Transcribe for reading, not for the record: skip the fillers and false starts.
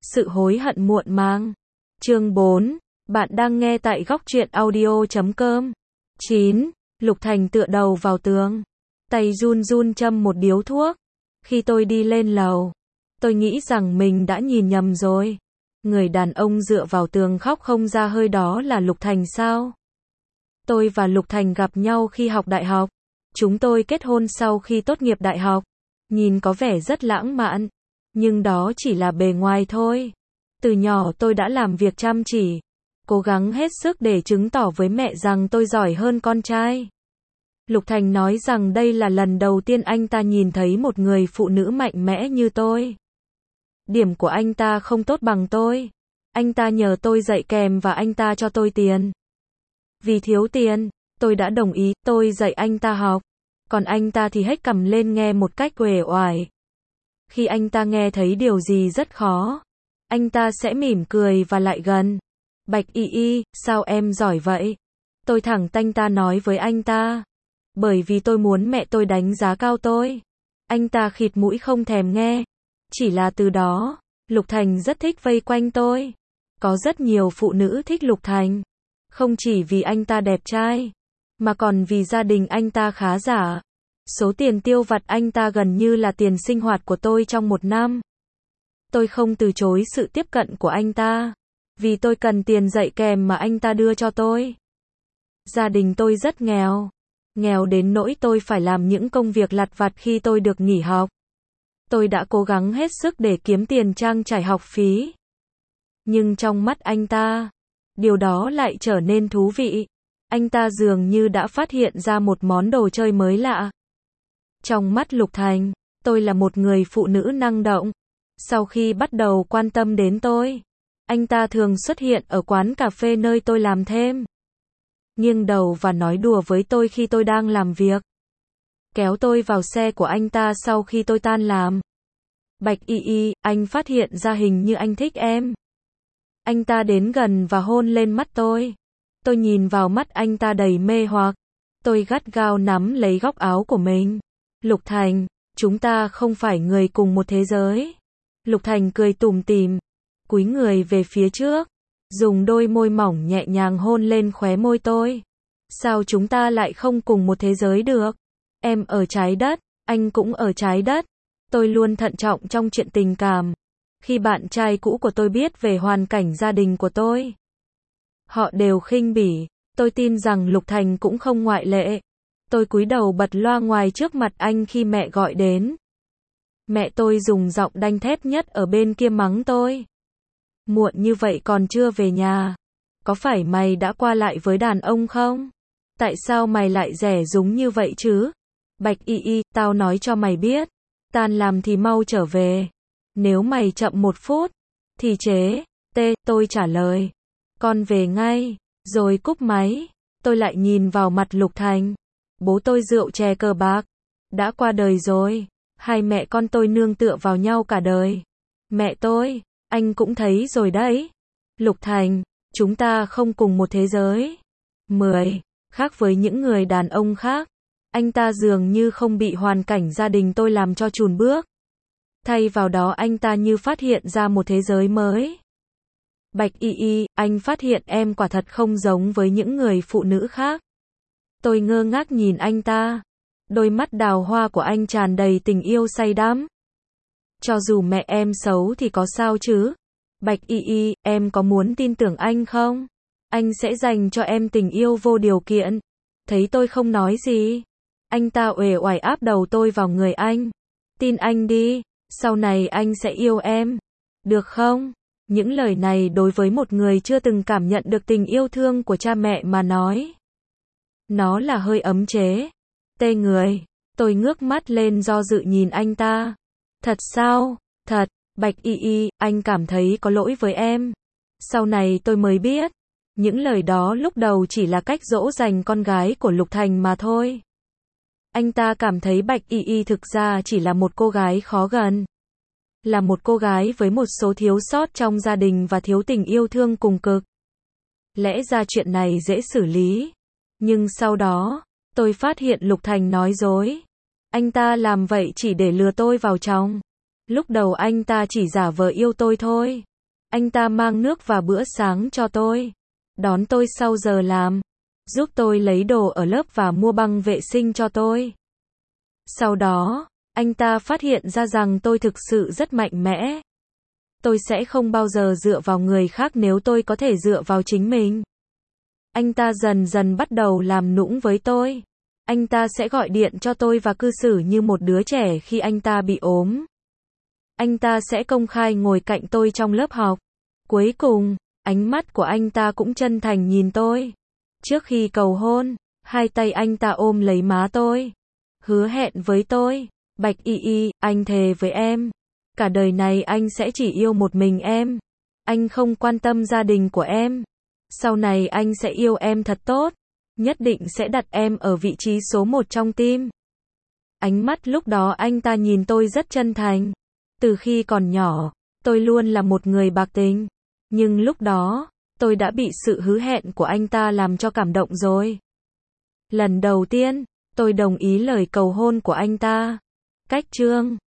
Sự hối hận muộn màng. Chương 4. Bạn đang nghe tại góc truyện audio.com. 9. Lục Thành tựa đầu vào tường. Tay run run châm một điếu thuốc. Khi tôi đi lên lầu, tôi nghĩ rằng mình đã nhìn nhầm rồi. Người đàn ông dựa vào tường khóc không ra hơi đó là Lục Thành sao? Tôi và Lục Thành gặp nhau khi học đại học. Chúng tôi kết hôn sau khi tốt nghiệp đại học. Nhìn có vẻ rất lãng mạn, nhưng đó chỉ là bề ngoài thôi. Từ nhỏ tôi đã làm việc chăm chỉ, cố gắng hết sức để chứng tỏ với mẹ rằng tôi giỏi hơn con trai. Lục Thành nói rằng đây là lần đầu tiên anh ta nhìn thấy một người phụ nữ mạnh mẽ như tôi. Điểm của anh ta không tốt bằng tôi. Anh ta nhờ tôi dạy kèm và anh ta cho tôi tiền. Vì thiếu tiền, tôi đã đồng ý, tôi dạy anh ta học. Còn anh ta thì hếch cằm lên nghe một cách uể oải. Khi anh ta nghe thấy điều gì rất khó, anh ta sẽ mỉm cười và lại gần. Bạch Y Y, sao em giỏi vậy? Tôi thẳng tanh ta nói với anh ta. Bởi vì tôi muốn mẹ tôi đánh giá cao tôi. Anh ta khịt mũi không thèm nghe. Chỉ là từ đó, Lục Thành rất thích vây quanh tôi. Có rất nhiều phụ nữ thích Lục Thành. Không chỉ vì anh ta đẹp trai, mà còn vì gia đình anh ta khá giả. Số tiền tiêu vặt anh ta gần như là tiền sinh hoạt của tôi trong một năm. Tôi không từ chối sự tiếp cận của anh ta, vì tôi cần tiền dạy kèm mà anh ta đưa cho tôi. Gia đình tôi rất nghèo. Nghèo đến nỗi tôi phải làm những công việc lặt vặt khi tôi được nghỉ học. Tôi đã cố gắng hết sức để kiếm tiền trang trải học phí. Nhưng trong mắt anh ta, điều đó lại trở nên thú vị. Anh ta dường như đã phát hiện ra một món đồ chơi mới lạ. Trong mắt Lục Thành, tôi là một người phụ nữ năng động. Sau khi bắt đầu quan tâm đến tôi, anh ta thường xuất hiện ở quán cà phê nơi tôi làm thêm. Nghiêng đầu và nói đùa với tôi khi tôi đang làm việc. Kéo tôi vào xe của anh ta sau khi tôi tan làm. Bạch Y Y, anh phát hiện ra hình như anh thích em. Anh ta đến gần và hôn lên mắt tôi. Tôi nhìn vào mắt anh ta đầy mê hoặc. Tôi gắt gao nắm lấy góc áo của mình. Lục Thành, chúng ta không phải người cùng một thế giới. Lục Thành cười tủm tỉm, cúi người về phía trước, dùng đôi môi mỏng nhẹ nhàng hôn lên khóe môi tôi. Sao chúng ta lại không cùng một thế giới được? Em ở trái đất, anh cũng ở trái đất. Tôi luôn thận trọng trong chuyện tình cảm. Khi bạn trai cũ của tôi biết về hoàn cảnh gia đình của tôi, họ đều khinh bỉ. Tôi tin rằng Lục Thành cũng không ngoại lệ. Tôi cúi đầu bật loa ngoài trước mặt anh khi mẹ gọi đến. Mẹ tôi dùng giọng đanh thép nhất ở bên kia mắng tôi. Muộn như vậy còn chưa về nhà. Có phải mày đã qua lại với đàn ông không? Tại sao mày lại dè dúng như vậy chứ? Bạch Y Y, tao nói cho mày biết. Tan làm thì mau trở về. Nếu mày chậm 1 phút, thì chế. Tôi trả lời. Con về ngay. Rồi cúp máy. Tôi lại nhìn vào mặt Lục Thành. Bố tôi rượu chè cờ bạc. Đã qua đời rồi. Hai mẹ con tôi nương tựa vào nhau cả đời. Mẹ tôi, anh cũng thấy rồi đấy. Lục Thành, chúng ta không cùng một thế giới. 10. Khác với những người đàn ông khác, anh ta dường như không bị hoàn cảnh gia đình tôi làm cho chùn bước. Thay vào đó anh ta như phát hiện ra một thế giới mới. Bạch Y Y, anh phát hiện em quả thật không giống với những người phụ nữ khác. Tôi ngơ ngác nhìn anh ta. Đôi mắt đào hoa của anh tràn đầy tình yêu say đắm. Cho dù mẹ em xấu thì có sao chứ? Bạch Y Y, em có muốn tin tưởng anh không? Anh sẽ dành cho em tình yêu vô điều kiện. Thấy tôi không nói gì, anh ta uể oải áp đầu tôi vào người anh. Tin anh đi, sau này anh sẽ yêu em. Được không? Những lời này đối với một người chưa từng cảm nhận được tình yêu thương của cha mẹ mà nói, nó là hơi ấm chế. Tê người. Tôi ngước mắt lên do dự nhìn anh ta. Thật sao? Thật. Bạch Y Y, anh cảm thấy có lỗi với em. Sau này tôi mới biết, những lời đó lúc đầu chỉ là cách dỗ dành con gái của Lục Thành mà thôi. Anh ta cảm thấy Bạch Y Y thực ra chỉ là một cô gái khó gần. Là một cô gái với một số thiếu sót trong gia đình và thiếu tình yêu thương cùng cực. Lẽ ra chuyện này dễ xử lý. Nhưng sau đó, tôi phát hiện Lục Thành nói dối. Anh ta làm vậy chỉ để lừa tôi vào trong. Lúc đầu anh ta chỉ giả vờ yêu tôi thôi. Anh ta mang nước và bữa sáng cho tôi, đón tôi sau giờ làm, giúp tôi lấy đồ ở lớp và mua băng vệ sinh cho tôi. Sau đó, anh ta phát hiện ra rằng tôi thực sự rất mạnh mẽ. Tôi sẽ không bao giờ dựa vào người khác nếu tôi có thể dựa vào chính mình. Anh ta dần dần bắt đầu làm nũng với tôi. Anh ta sẽ gọi điện cho tôi và cư xử như một đứa trẻ khi anh ta bị ốm. Anh ta sẽ công khai ngồi cạnh tôi trong lớp học. Cuối cùng, ánh mắt của anh ta cũng chân thành nhìn tôi. Trước khi cầu hôn, hai tay anh ta ôm lấy má tôi. Hứa hẹn với tôi, Bạch Y Y, anh thề với em. Cả đời này anh sẽ chỉ yêu một mình em. Anh không quan tâm gia đình của em. Sau này anh sẽ yêu em thật tốt. Nhất định sẽ đặt em ở vị trí số 1 trong tim. Ánh mắt lúc đó anh ta nhìn tôi rất chân thành. Từ khi còn nhỏ, tôi luôn là một người bạc tình. Nhưng lúc đó, tôi đã bị sự hứa hẹn của anh ta làm cho cảm động rồi. Lần đầu tiên, tôi đồng ý lời cầu hôn của anh ta. Cách chương